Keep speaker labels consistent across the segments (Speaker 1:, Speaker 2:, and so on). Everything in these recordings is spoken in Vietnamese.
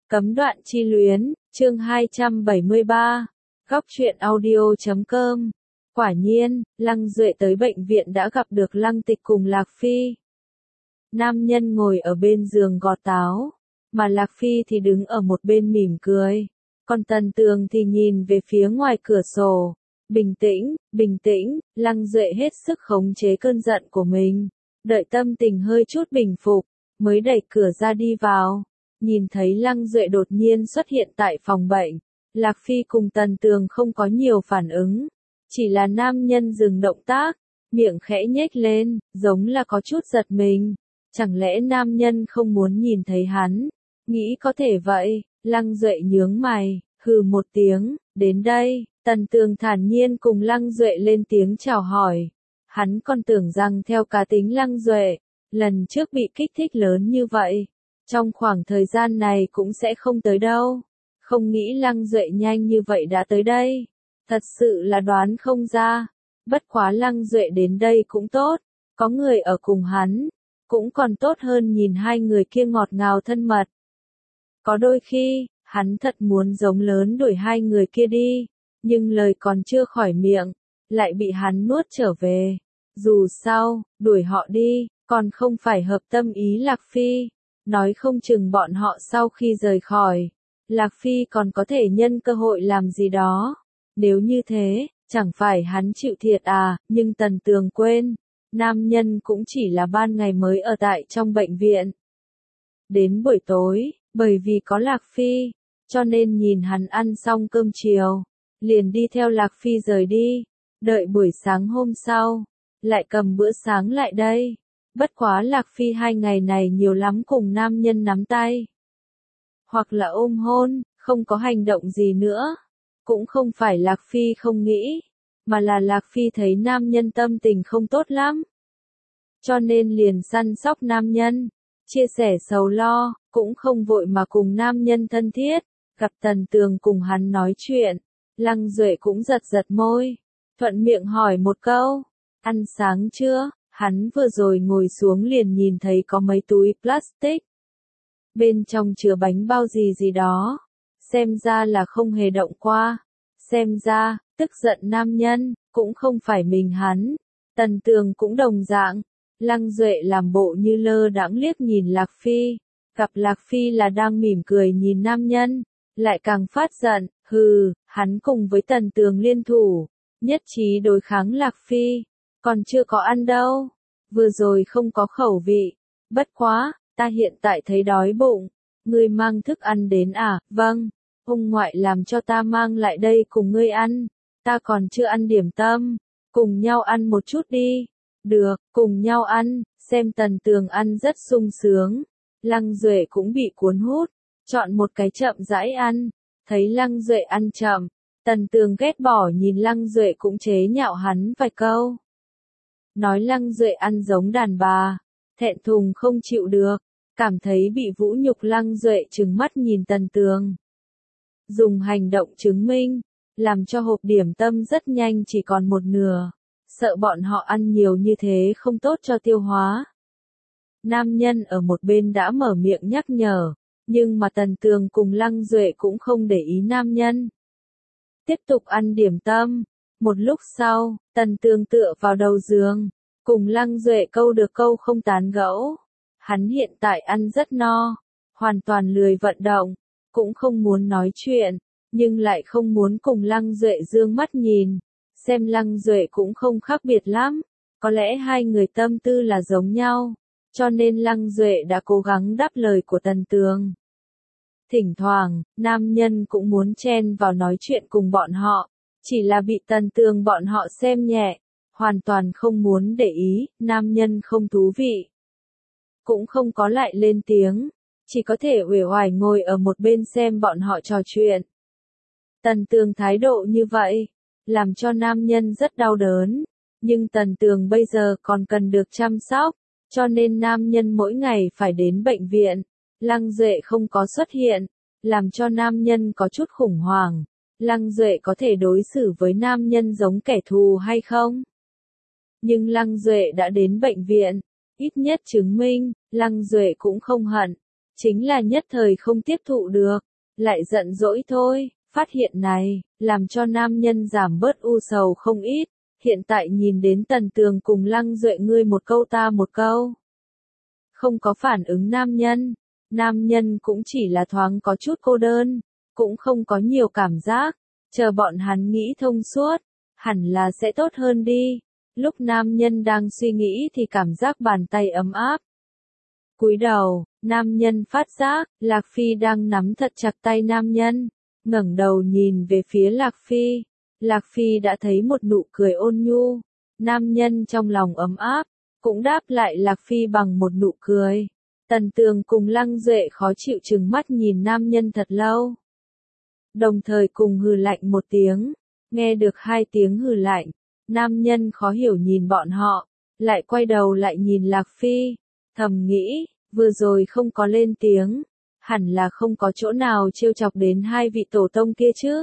Speaker 1: Cấm đoạn chi luyến, chương 273, góc truyện audio.com. Quả nhiên, Lăng Duệ tới bệnh viện đã gặp được Lăng Tịch cùng Lạc Phi. Nam nhân ngồi ở bên giường gọt táo, mà Lạc Phi thì đứng ở một bên mỉm cười. Còn Tần Tường thì nhìn về phía ngoài cửa sổ. Bình tĩnh, Lăng Duệ hết sức khống chế cơn giận của mình. Đợi tâm tình hơi chút bình phục, mới đẩy cửa ra đi vào. Nhìn thấy Lăng Duệ đột nhiên xuất hiện tại phòng bệnh. Lạc Phi cùng Tần Tường không có nhiều phản ứng. Chỉ là nam nhân dừng động tác, miệng khẽ nhếch lên, giống là có chút giật mình. Chẳng lẽ nam nhân không muốn nhìn thấy hắn? Nghĩ có thể vậy, Lăng Duệ nhướng mày, hừ một tiếng, đến đây. Tần Tường thản nhiên cùng Lăng Duệ lên tiếng chào hỏi. Hắn còn tưởng rằng theo cá tính Lăng Duệ, lần trước bị kích thích lớn như vậy, trong khoảng thời gian này cũng sẽ không tới đâu. Không nghĩ Lăng Duệ nhanh như vậy đã tới đây. Thật sự là đoán không ra. Bất quá Lăng Duệ đến đây cũng tốt, có người ở cùng hắn, cũng còn tốt hơn nhìn hai người kia ngọt ngào thân mật. Có đôi khi, hắn thật muốn giống lớn đuổi hai người kia đi, nhưng lời còn chưa khỏi miệng, lại bị hắn nuốt trở về. Dù sao, đuổi họ đi, còn không phải hợp tâm ý Lạc Phi. Nói không chừng bọn họ sau khi rời khỏi, Lạc Phi còn có thể nhân cơ hội làm gì đó. Nếu như thế, chẳng phải hắn chịu thiệt à, nhưng Tần Tường quên, nam nhân cũng chỉ là ban ngày mới ở tại trong bệnh viện. Đến buổi tối, bởi vì có Lạc Phi, cho nên nhìn hắn ăn xong cơm chiều, liền đi theo Lạc Phi rời đi, đợi buổi sáng hôm sau, lại cầm bữa sáng lại đây. Bất quá Lạc Phi 2 ngày này nhiều lắm cùng nam nhân nắm tay. Hoặc là ôm hôn, không có hành động gì nữa. Cũng không phải Lạc Phi không nghĩ, mà là Lạc Phi thấy nam nhân tâm tình không tốt lắm. Cho nên liền săn sóc nam nhân, chia sẻ sầu lo, cũng không vội mà cùng nam nhân thân thiết. Gặp Tần Tường cùng hắn nói chuyện, Lăng Duệ cũng giật giật môi, thuận miệng hỏi một câu, ăn sáng chưa? Hắn vừa rồi ngồi xuống liền nhìn thấy có mấy túi plastic. Bên trong chứa bánh bao gì đó. Xem ra là không hề động qua. Xem ra, tức giận nam nhân, cũng không phải mình hắn. Tần Tường cũng đồng dạng. Lăng Duệ làm bộ như lơ đãng liếc nhìn Lạc Phi. Gặp Lạc Phi là đang mỉm cười nhìn nam nhân. Lại càng phát giận, hừ, hắn cùng với Tần Tường liên thủ. Nhất trí đối kháng Lạc Phi. Còn chưa có ăn đâu. Vừa rồi không có khẩu vị. Bất quá, ta hiện tại thấy đói bụng. Ngươi mang thức ăn đến à? Vâng. Ông ngoại làm cho ta mang lại đây cùng ngươi ăn. Ta còn chưa ăn điểm tâm. Cùng nhau ăn một chút đi. Được, cùng nhau ăn. Xem Tần Tường ăn rất sung sướng. Lăng Duệ cũng bị cuốn hút. Chọn một cái chậm rãi ăn. Thấy Lăng Duệ ăn chậm. Tần Tường ghét bỏ nhìn Lăng Duệ cũng chế nhạo hắn vài câu. Nói Lăng Duệ ăn giống đàn bà, thẹn thùng không chịu được, cảm thấy bị vũ nhục. Lăng Duệ trừng mắt nhìn Tần Tường. Dùng hành động chứng minh, làm cho hộp điểm tâm rất nhanh chỉ còn một nửa, sợ bọn họ ăn nhiều như thế không tốt cho tiêu hóa. Nam nhân ở một bên đã mở miệng nhắc nhở, nhưng mà Tần Tường cùng Lăng Duệ cũng không để ý nam nhân. Tiếp tục ăn điểm tâm. Một lúc sau, Tần Tường tựa vào đầu giường, cùng Lăng Duệ câu được câu không tán gẫu. Hắn hiện tại ăn rất no, hoàn toàn lười vận động, cũng không muốn nói chuyện, nhưng lại không muốn cùng Lăng Duệ dương mắt nhìn. Xem Lăng Duệ cũng không khác biệt lắm, có lẽ hai người tâm tư là giống nhau, cho nên Lăng Duệ đã cố gắng đáp lời của Tần Tường. Thỉnh thoảng, nam nhân cũng muốn chen vào nói chuyện cùng bọn họ. Chỉ là bị Tần Tường bọn họ xem nhẹ, hoàn toàn không muốn để ý, nam nhân không thú vị. Cũng không có lại lên tiếng, chỉ có thể uể oải ngồi ở một bên xem bọn họ trò chuyện. Tần Tường thái độ như vậy, làm cho nam nhân rất đau đớn, nhưng Tần Tường bây giờ còn cần được chăm sóc, cho nên nam nhân mỗi ngày phải đến bệnh viện. Lăng Duệ không có xuất hiện, làm cho nam nhân có chút khủng hoảng. Lăng Duệ có thể đối xử với nam nhân giống kẻ thù hay không? Nhưng Lăng Duệ đã đến bệnh viện, ít nhất chứng minh, Lăng Duệ cũng không hận. chính là nhất thời không tiếp thụ được, lại giận dỗi thôi. Phát hiện này, làm cho nam nhân giảm bớt u sầu không ít, hiện tại nhìn đến Tần Tường cùng Lăng Duệ ngươi một câu ta một câu. Không có phản ứng nam nhân cũng chỉ là thoáng có chút cô đơn, cũng không có nhiều cảm giác, chờ bọn hắn nghĩ thông suốt, hẳn là sẽ tốt hơn đi. Lúc nam nhân đang suy nghĩ thì cảm giác bàn tay ấm áp. Cúi đầu, nam nhân phát giác, Lạc Phi đang nắm thật chặt tay nam nhân, ngẩng đầu nhìn về phía Lạc Phi. Lạc Phi đã thấy một nụ cười ôn nhu, nam nhân trong lòng ấm áp, cũng đáp lại Lạc Phi bằng một nụ cười. Tần Tường cùng Lăng Duệ khó chịu trừng mắt nhìn nam nhân thật lâu. Đồng thời cùng hừ lạnh một tiếng, nghe được hai tiếng hừ lạnh, nam nhân khó hiểu nhìn bọn họ, lại quay đầu lại nhìn Lạc Phi, thầm nghĩ, vừa rồi không có lên tiếng, hẳn là không có chỗ nào trêu chọc đến hai vị tổ tông kia chứ.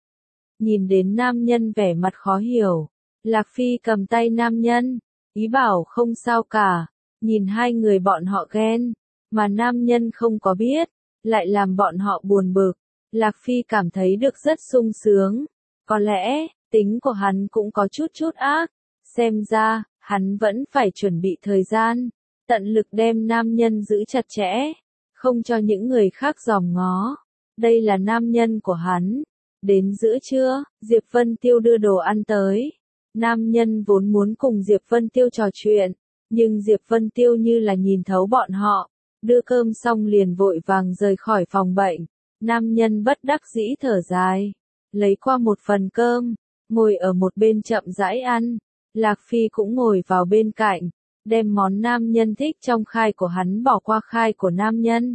Speaker 1: Nhìn đến nam nhân vẻ mặt khó hiểu, Lạc Phi cầm tay nam nhân, ý bảo không sao cả, nhìn hai người bọn họ ghen, mà nam nhân không có biết, lại làm bọn họ buồn bực. Lạc Phi cảm thấy được rất sung sướng, có lẽ, tính của hắn cũng có chút ác, xem ra, hắn vẫn phải chuẩn bị thời gian, tận lực đem nam nhân giữ chặt chẽ, không cho những người khác dòm ngó. Đây là nam nhân của hắn. Đến giữa trưa, Diệp Vân Tiêu đưa đồ ăn tới. Nam nhân vốn muốn cùng Diệp Vân Tiêu trò chuyện, nhưng Diệp Vân Tiêu như là nhìn thấu bọn họ, đưa cơm xong liền vội vàng rời khỏi phòng bệnh. Nam nhân bất đắc dĩ thở dài, lấy qua một phần cơm, ngồi ở một bên chậm rãi ăn. Lạc Phi cũng ngồi vào bên cạnh, đem món nam nhân thích trong khai của hắn bỏ qua khai của nam nhân.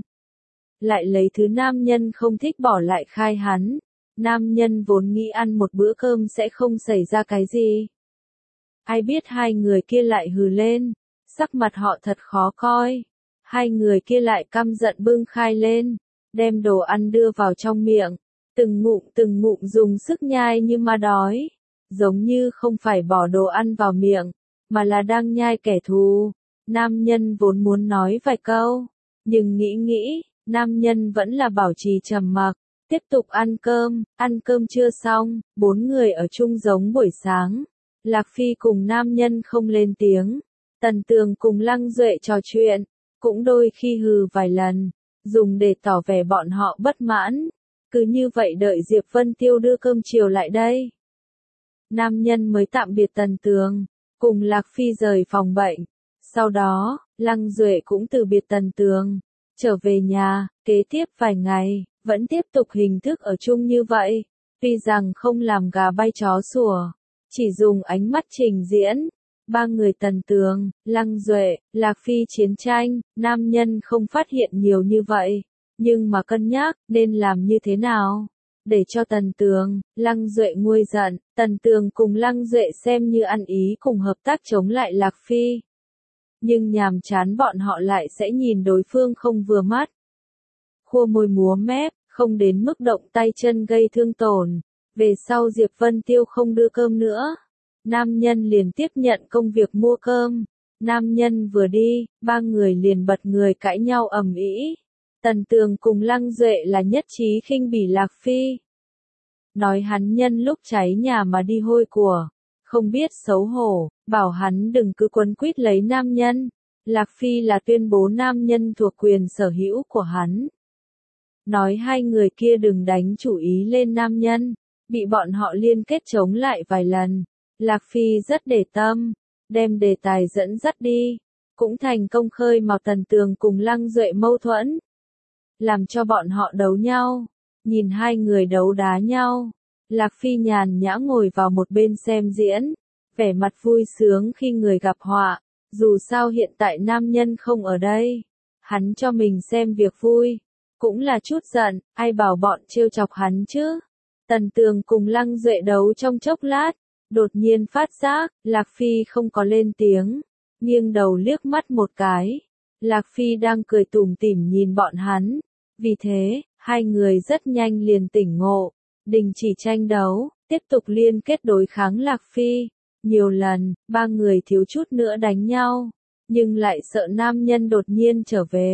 Speaker 1: Lại lấy thứ nam nhân không thích bỏ lại khai hắn. Nam nhân vốn nghĩ ăn một bữa cơm sẽ không xảy ra cái gì. Ai biết hai người kia lại hừ lên, sắc mặt họ thật khó coi. Hai người kia lại căm giận bưng khai lên, đem đồ ăn đưa vào trong miệng, từng ngụm dùng sức nhai như ma đói, giống như không phải bỏ đồ ăn vào miệng, mà là đang nhai kẻ thù. Nam nhân vốn muốn nói vài câu, nhưng nghĩ, nam nhân vẫn là bảo trì trầm mặc, tiếp tục ăn cơm chưa xong, bốn người ở chung giống buổi sáng. Lạc Phi cùng nam nhân không lên tiếng, Tần Tường cùng Lăng Duệ trò chuyện, cũng đôi khi hừ vài lần, dùng để tỏ vẻ bọn họ bất mãn. Cứ như vậy đợi Diệp Vân Tiêu đưa cơm chiều lại đây. Nam nhân mới tạm biệt Tần Tường, cùng Lạc Phi rời phòng bệnh. Sau đó, Lăng Duệ cũng từ biệt Tần Tường, trở về nhà, kế tiếp vài ngày, vẫn tiếp tục hình thức ở chung như vậy. Tuy rằng không làm gà bay chó sủa, chỉ dùng ánh mắt trình diễn. Ba người Tần Tường, Lăng Duệ, Lạc Phi chiến tranh, nam nhân không phát hiện nhiều như vậy, nhưng mà cân nhắc nên làm như thế nào để cho Tần Tường, Lăng Duệ nguôi giận. Tần Tường cùng Lăng Duệ xem như ăn ý cùng hợp tác chống lại Lạc Phi, nhưng nhàm chán bọn họ lại sẽ nhìn đối phương không vừa mắt, khua môi múa mép, không đến mức động tay chân gây thương tổn. Về sau Diệp Vân Tiêu không đưa cơm nữa, nam nhân liền tiếp nhận công việc mua cơm. Nam nhân vừa đi, ba người liền bật người cãi nhau ầm ĩ. Tần Tường cùng Lăng Duệ là nhất trí khinh bỉ Lạc Phi, nói hắn nhân lúc cháy nhà mà đi hôi của, không biết xấu hổ, bảo hắn đừng cứ quấn quýt lấy nam nhân. Lạc Phi là tuyên bố nam nhân thuộc quyền sở hữu của hắn, nói hai người kia đừng đánh chủ ý lên nam nhân, bị bọn họ liên kết chống lại vài lần. Lạc Phi rất để tâm, đem đề tài dẫn dắt đi, cũng thành công khơi mào Tần Tường cùng Lăng Duệ mâu thuẫn, làm cho bọn họ đấu nhau. Nhìn hai người đấu đá nhau, Lạc Phi nhàn nhã ngồi vào một bên xem diễn, vẻ mặt vui sướng khi người gặp họa. Dù sao hiện tại nam nhân không ở đây, hắn cho mình xem việc vui, cũng là chút giận, ai bảo bọn trêu chọc hắn chứ. Tần Tường cùng Lăng Duệ đấu trong chốc lát, đột nhiên phát giác, Lạc Phi không có lên tiếng, nghiêng đầu liếc mắt một cái. Lạc Phi đang cười tủm tỉm nhìn bọn hắn, vì thế, hai người rất nhanh liền tỉnh ngộ, đình chỉ tranh đấu, tiếp tục liên kết đối kháng Lạc Phi. Nhiều lần, ba người thiếu chút nữa đánh nhau, nhưng lại sợ nam nhân đột nhiên trở về,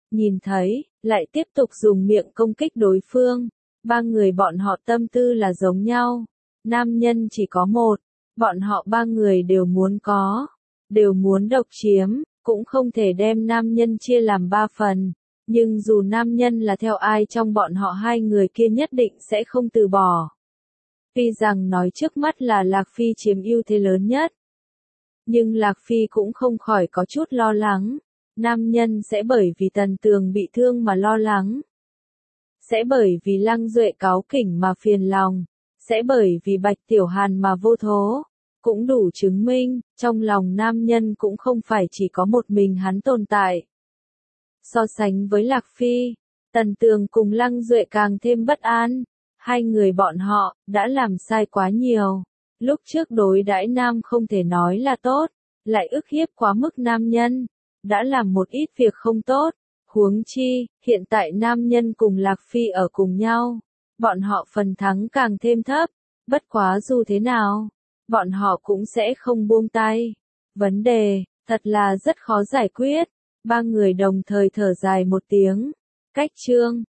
Speaker 1: nhìn thấy, lại tiếp tục dùng miệng công kích đối phương. Ba người bọn họ tâm tư là giống nhau. Nam nhân chỉ có một, bọn họ ba người đều muốn có, đều muốn độc chiếm, cũng không thể đem nam nhân chia làm ba phần. Nhưng dù nam nhân là theo ai trong bọn họ hai người kia nhất định sẽ không từ bỏ. Tuy rằng nói trước mắt là Lạc Phi chiếm ưu thế lớn nhất, nhưng Lạc Phi cũng không khỏi có chút lo lắng. Nam nhân sẽ bởi vì Tần Tường bị thương mà lo lắng. Sẽ bởi vì Lăng Duệ cáu kỉnh mà phiền lòng. Sẽ bởi vì Bạch Tiểu Hàn mà vô thố. Cũng đủ chứng minh, trong lòng nam nhân cũng không phải chỉ có một mình hắn tồn tại. So sánh với Lạc Phi, Tần Tường cùng Lăng Duệ càng thêm bất an. Hai người bọn họ, đã làm sai quá nhiều. Lúc trước đối đãi nam không thể nói là tốt, lại ức hiếp quá mức nam nhân. Đã làm một ít việc không tốt. Huống chi, hiện tại nam nhân cùng Lạc Phi ở cùng nhau. Bọn họ phần thắng càng thêm thấp. Bất quá dù thế nào, bọn họ cũng sẽ không buông tay. Vấn đề, thật là rất khó giải quyết. Ba người đồng thời thở dài một tiếng. Cách chương